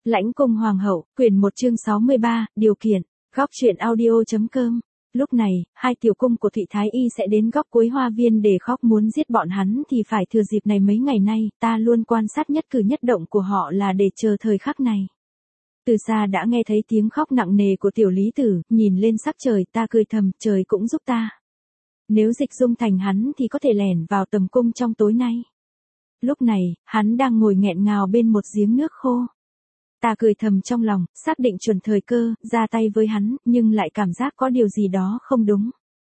Lãnh cung hoàng hậu, quyển 1 chương 63, điều kiện. Góc truyện audio.com. Lúc này, hai tiểu cung của Thụy Thái Y sẽ đến góc cuối hoa viên để khóc, muốn giết bọn hắn thì phải thừa dịp này. Mấy ngày nay, ta luôn quan sát nhất cử nhất động của họ là để chờ thời khắc này. Từ xa đã nghe thấy tiếng khóc nặng nề của tiểu lý tử, nhìn lên sắc trời, ta cười thầm, trời cũng giúp ta. Nếu Dịch Dung thành hắn thì có thể lẻn vào tầm cung trong tối nay. Lúc này, hắn đang ngồi nghẹn ngào bên một giếng nước khô. Ta cười thầm trong lòng, xác định chuẩn thời cơ, ra tay với hắn, nhưng lại cảm giác có điều gì đó không đúng.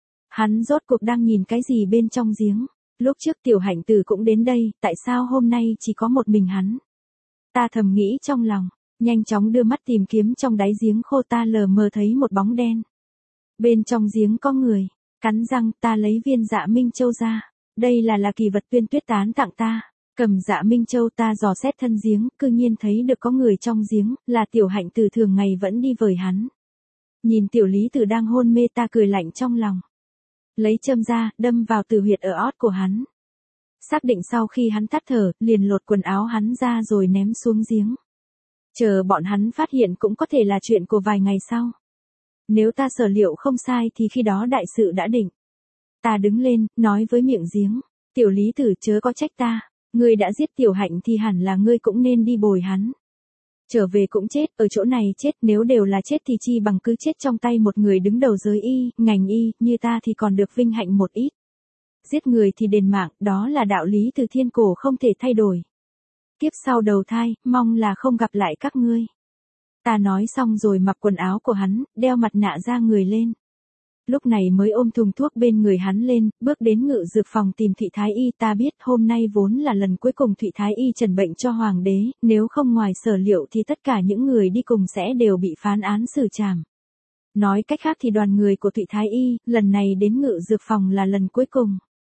Hắn rốt cuộc đang nhìn cái gì bên trong giếng? Lúc trước Tiểu Hạnh Tử cũng đến đây, tại sao hôm nay chỉ có một mình hắn? Ta thầm nghĩ trong lòng, nhanh chóng đưa mắt tìm kiếm trong đáy giếng khô, ta lờ mờ thấy một bóng đen. Bên trong giếng có người, cắn răng, ta lấy viên Dạ Minh Châu ra. Đây là kỳ vật Tuyên Tuyết Tán tặng ta. Cầm Dạ Minh Châu, ta dò xét thân giếng, cư nhiên thấy được có người trong giếng, là Tiểu Hạnh Tử thường ngày vẫn đi với hắn. Nhìn tiểu lý tử đang hôn mê, ta cười lạnh trong lòng. Lấy châm ra, đâm vào tử huyệt ở ót của hắn. Xác định sau khi hắn tắt thở, liền lột quần áo hắn ra rồi ném xuống giếng. Chờ bọn hắn phát hiện cũng có thể là chuyện của vài ngày sau. Nếu ta sở liệu không sai thì khi đó đại sự đã định. Ta đứng lên, nói với miệng giếng, tiểu lý tử chớ có trách ta. Ngươi đã giết Tiểu Hạnh thì hẳn là ngươi cũng nên đi bồi hắn. Trở về cũng chết, ở chỗ này chết, nếu đều là chết thì chi bằng cứ chết trong tay một người đứng đầu giới y, ngành y, như ta thì còn được vinh hạnh một ít. Giết người thì đền mạng, đó là đạo lý từ thiên cổ không thể thay đổi. Kiếp sau đầu thai, mong là không gặp lại các ngươi. Ta nói xong rồi mặc quần áo của hắn, đeo mặt nạ ra người lên. Lúc này mới ôm thùng thuốc bên người hắn lên, bước đến ngự dược phòng tìm Thụy Thái Y. Ta biết hôm nay vốn là lần cuối cùng Thụy Thái Y trần bệnh cho hoàng đế, nếu không ngoài sở liệu thì tất cả những người đi cùng sẽ đều bị phán án xử trảm. Nói cách khác thì đoàn người của Thụy Thái Y, lần này đến ngự dược phòng là lần cuối cùng.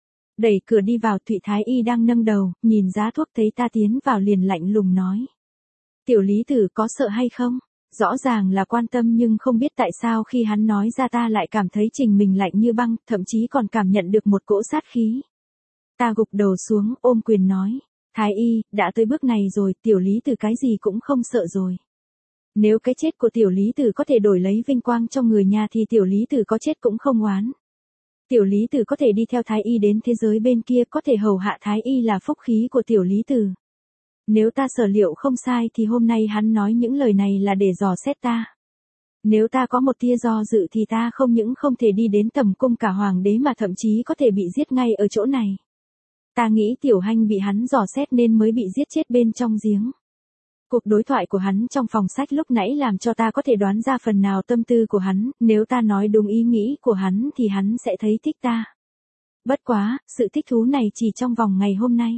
Đẩy cửa đi vào, Thụy Thái Y đang nâng đầu, nhìn giá thuốc thấy ta tiến vào liền lạnh lùng nói. Tiểu lý tử có sợ hay không? Rõ ràng là quan tâm nhưng không biết tại sao khi hắn nói ra ta lại cảm thấy trình mình lạnh như băng, thậm chí còn cảm nhận được một cỗ sát khí. Ta gục đầu xuống, ôm quyền nói, Thái Y, đã tới bước này rồi, tiểu lý tử cái gì cũng không sợ rồi. Nếu cái chết của tiểu lý tử có thể đổi lấy vinh quang cho người nhà thì tiểu lý tử có chết cũng không oán. Tiểu lý tử có thể đi theo Thái Y đến thế giới bên kia, có thể hầu hạ Thái Y là phúc khí của tiểu lý tử. Nếu ta sở liệu không sai thì hôm nay hắn nói những lời này là để dò xét ta. Nếu ta có một tia do dự thì ta không những không thể đi đến tầm cung cả hoàng đế mà thậm chí có thể bị giết ngay ở chỗ này. Ta nghĩ Tiểu Hanh bị hắn dò xét nên mới bị giết chết bên trong giếng. Cuộc đối thoại của hắn trong phòng sách lúc nãy làm cho ta có thể đoán ra phần nào tâm tư của hắn, nếu ta nói đúng ý nghĩ của hắn thì hắn sẽ thấy thích ta. Bất quá, sự thích thú này chỉ trong vòng ngày hôm nay.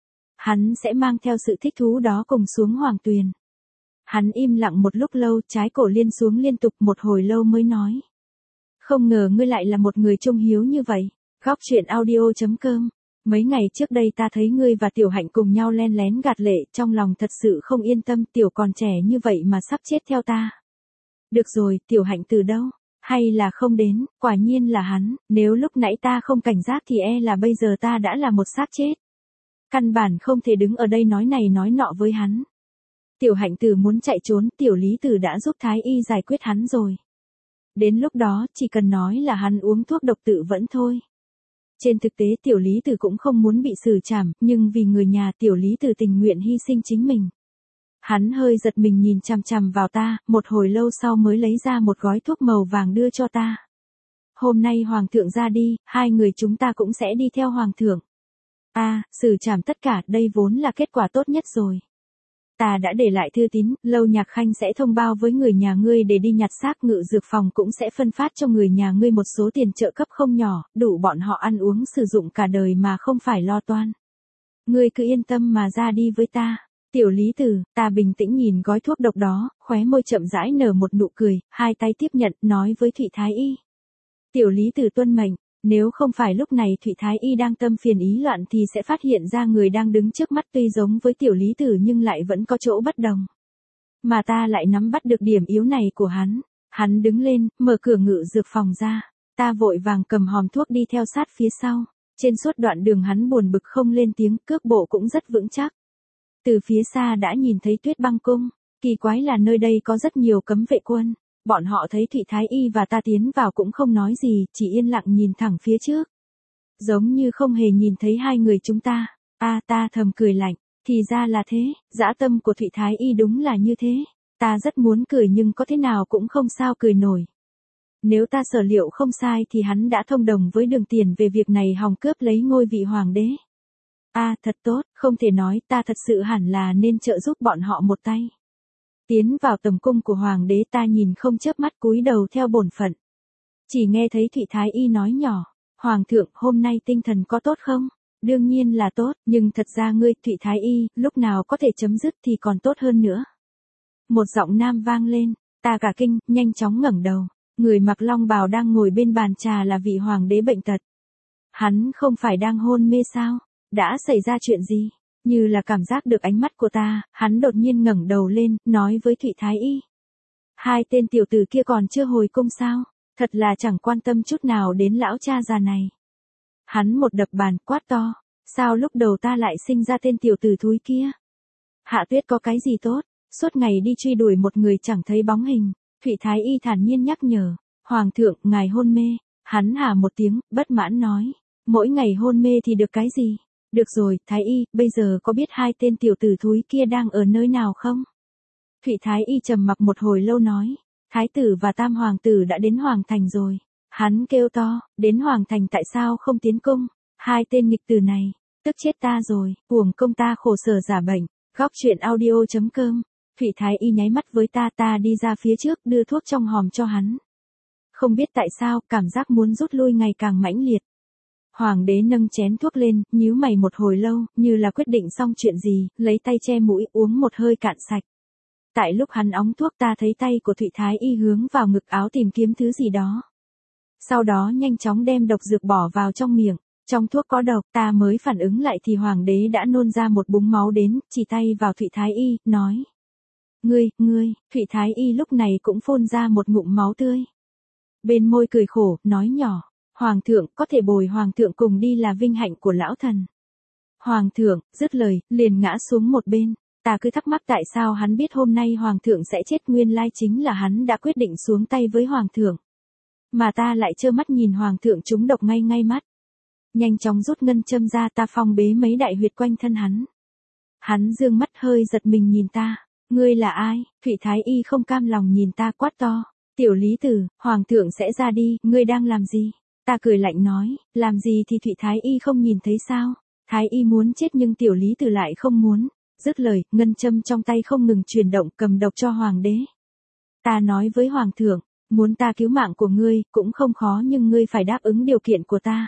Hắn sẽ mang theo sự thích thú đó cùng xuống hoàng tuyền. Hắn im lặng một lúc lâu, trái cổ liên xuống liên tục một hồi lâu mới nói. Không ngờ ngươi lại là một người trung hiếu như vậy. Góc truyện audio.com. Mấy ngày trước đây ta thấy ngươi và Tiểu Hạnh cùng nhau len lén gạt lệ, trong lòng thật sự không yên tâm, Tiểu còn trẻ như vậy mà sắp chết theo ta. Được rồi, Tiểu Hạnh từ đâu? Hay là không đến? Quả nhiên là hắn, nếu lúc nãy ta không cảnh giác thì là bây giờ ta đã là một xác chết. Căn bản không thể đứng ở đây nói này nói nọ với hắn. Tiểu Hạnh Tử muốn chạy trốn, tiểu lý tử đã giúp Thái Y giải quyết hắn rồi. Đến lúc đó, chỉ cần nói là hắn uống thuốc độc tự vẫn thôi. Trên thực tế tiểu lý tử cũng không muốn bị xử trảm, nhưng vì người nhà tiểu lý tử tình nguyện hy sinh chính mình. Hắn hơi giật mình nhìn chằm chằm vào ta, một hồi lâu sau mới lấy ra một gói thuốc màu vàng đưa cho ta. Hôm nay hoàng thượng ra đi, hai người chúng ta cũng sẽ đi theo hoàng thượng. Xử trảm tất cả, đây vốn là kết quả tốt nhất rồi. Ta đã để lại thư tín, Lâu Nhạc Khanh sẽ thông báo với người nhà ngươi để đi nhặt xác, ngự dược phòng cũng sẽ phân phát cho người nhà ngươi một số tiền trợ cấp không nhỏ, đủ bọn họ ăn uống sử dụng cả đời mà không phải lo toan. Ngươi cứ yên tâm mà ra đi với ta. Tiểu lý tử, ta bình tĩnh nhìn gói thuốc độc đó, khóe môi chậm rãi nở một nụ cười, hai tay tiếp nhận, nói với Thụy Thái Y. Tiểu lý tử tuân mệnh. Nếu không phải lúc này Thụy Thái Y đang tâm phiền ý loạn thì sẽ phát hiện ra người đang đứng trước mắt tuy giống với tiểu lý tử nhưng lại vẫn có chỗ bất đồng. Mà ta lại nắm bắt được điểm yếu này của hắn. Hắn đứng lên, mở cửa ngự dược phòng ra. Ta vội vàng cầm hòm thuốc đi theo sát phía sau. Trên suốt đoạn đường hắn buồn bực không lên tiếng, cước bộ cũng rất vững chắc. Từ phía xa đã nhìn thấy Tuyết Băng Cung. Kỳ quái là nơi đây có rất nhiều cấm vệ quân. Bọn họ thấy Thụy Thái Y và ta tiến vào cũng không nói gì, chỉ yên lặng nhìn thẳng phía trước. Giống như không hề nhìn thấy hai người chúng ta. Ta thầm cười lạnh. Thì ra là thế, dã tâm của Thụy Thái Y đúng là như thế. Ta rất muốn cười nhưng có thế nào cũng không sao cười nổi. Nếu ta sở liệu không sai thì hắn đã thông đồng với Đường Tiền về việc này hòng cướp lấy ngôi vị hoàng đế. Thật tốt, không thể nói, ta thật sự hẳn là nên trợ giúp bọn họ một tay. Tiến vào tầm cung của hoàng đế, ta nhìn không chớp mắt cúi đầu theo bổn phận. Chỉ nghe thấy Thụy Thái Y nói nhỏ, Hoàng thượng, hôm nay tinh thần có tốt không? Đương nhiên là tốt, nhưng thật ra ngươi, Thụy Thái Y, lúc nào có thể chấm dứt thì còn tốt hơn nữa. Một giọng nam vang lên, ta cả kinh, nhanh chóng ngẩng đầu. Người mặc long bào đang ngồi bên bàn trà là vị hoàng đế bệnh tật. Hắn không phải đang hôn mê sao? Đã xảy ra chuyện gì? Như là cảm giác được ánh mắt của ta, hắn đột nhiên ngẩng đầu lên, nói với Thụy Thái Y. Hai tên tiểu tử kia còn chưa hồi cung sao? Thật là chẳng quan tâm chút nào đến lão cha già này. Hắn một đập bàn quát to. Sao lúc đầu ta lại sinh ra tên tiểu tử thúi kia? Hạ Tuyết có cái gì tốt? Suốt ngày đi truy đuổi một người chẳng thấy bóng hình. Thụy Thái Y thản nhiên nhắc nhở. Hoàng thượng, ngài hôn mê. Hắn hả một tiếng, bất mãn nói. Mỗi ngày hôn mê thì được cái gì? Được rồi, Thái Y, bây giờ có biết hai tên tiểu tử thúi kia đang ở nơi nào không? Thụy Thái Y trầm mặc một hồi lâu nói. Thái tử và tam hoàng tử đã đến Hoàng Thành rồi. Hắn kêu to, đến Hoàng Thành tại sao không tiến cung? Hai tên nghịch tử này, tức chết ta rồi, uổng công ta khổ sở giả bệnh. Góc truyện audio.com. Thụy Thái Y nháy mắt với ta đi ra phía trước đưa thuốc trong hòm cho hắn. Không biết tại sao, cảm giác muốn rút lui ngày càng mãnh liệt. Hoàng đế nâng chén thuốc lên, nhíu mày một hồi lâu, như là quyết định xong chuyện gì, lấy tay che mũi, uống một hơi cạn sạch. Tại lúc hắn óng thuốc ta thấy tay của Thụy Thái Y hướng vào ngực áo tìm kiếm thứ gì đó. Sau đó nhanh chóng đem độc dược bỏ vào trong miệng. Trong thuốc có độc, ta mới phản ứng lại thì hoàng đế đã nôn ra một búng máu đến, chỉ tay vào Thụy Thái Y, nói. Ngươi, Thụy Thái Y lúc này cũng phun ra một ngụm máu tươi. Bên môi cười khổ, nói nhỏ. Hoàng thượng, có thể bồi hoàng thượng cùng đi là vinh hạnh của lão thần. Hoàng thượng, dứt lời, liền ngã xuống một bên. Ta cứ thắc mắc tại sao hắn biết hôm nay hoàng thượng sẽ chết, nguyên lai chính là hắn đã quyết định xuống tay với hoàng thượng. Mà ta lại trơ mắt nhìn hoàng thượng trúng độc ngay mắt. Nhanh chóng rút ngân châm ra, ta phong bế mấy đại huyệt quanh thân hắn. Hắn dương mắt hơi giật mình nhìn ta. Ngươi là ai? Thụy Thái Y không cam lòng nhìn ta quát to. Tiểu Lý Tử, hoàng thượng sẽ ra đi, ngươi đang làm gì? Ta cười lạnh nói, làm gì thì Thụy Thái Y không nhìn thấy sao? Thái Y muốn chết nhưng Tiểu Lý Tử lại không muốn. Dứt lời, ngân châm trong tay không ngừng chuyển động, cầm độc cho hoàng đế. Ta nói với hoàng thượng, muốn ta cứu mạng của ngươi, cũng không khó nhưng ngươi phải đáp ứng điều kiện của ta.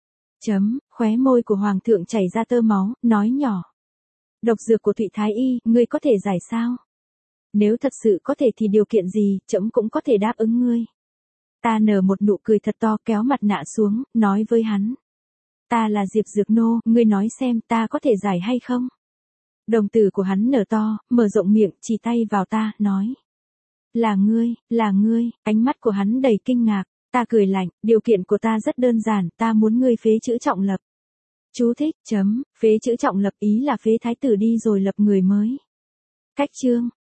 Khóe môi của hoàng thượng chảy ra tơ máu, nói nhỏ. Độc dược của Thụy Thái Y, ngươi có thể giải sao? Nếu thật sự có thể thì điều kiện gì, trẫm cũng có thể đáp ứng ngươi. Ta nở một nụ cười thật to, kéo mặt nạ xuống, nói với hắn. Ta là Diệp Dược Nô, ngươi nói xem ta có thể giải hay không? Đồng tử của hắn nở to, mở rộng miệng, chỉ tay vào ta, nói. Là ngươi, ánh mắt của hắn đầy kinh ngạc. Ta cười lạnh, điều kiện của ta rất đơn giản, ta muốn ngươi phế chữ Trọng Lập. Chú thích, phế chữ Trọng Lập ý là phế thái tử đi rồi lập người mới. Cách chương.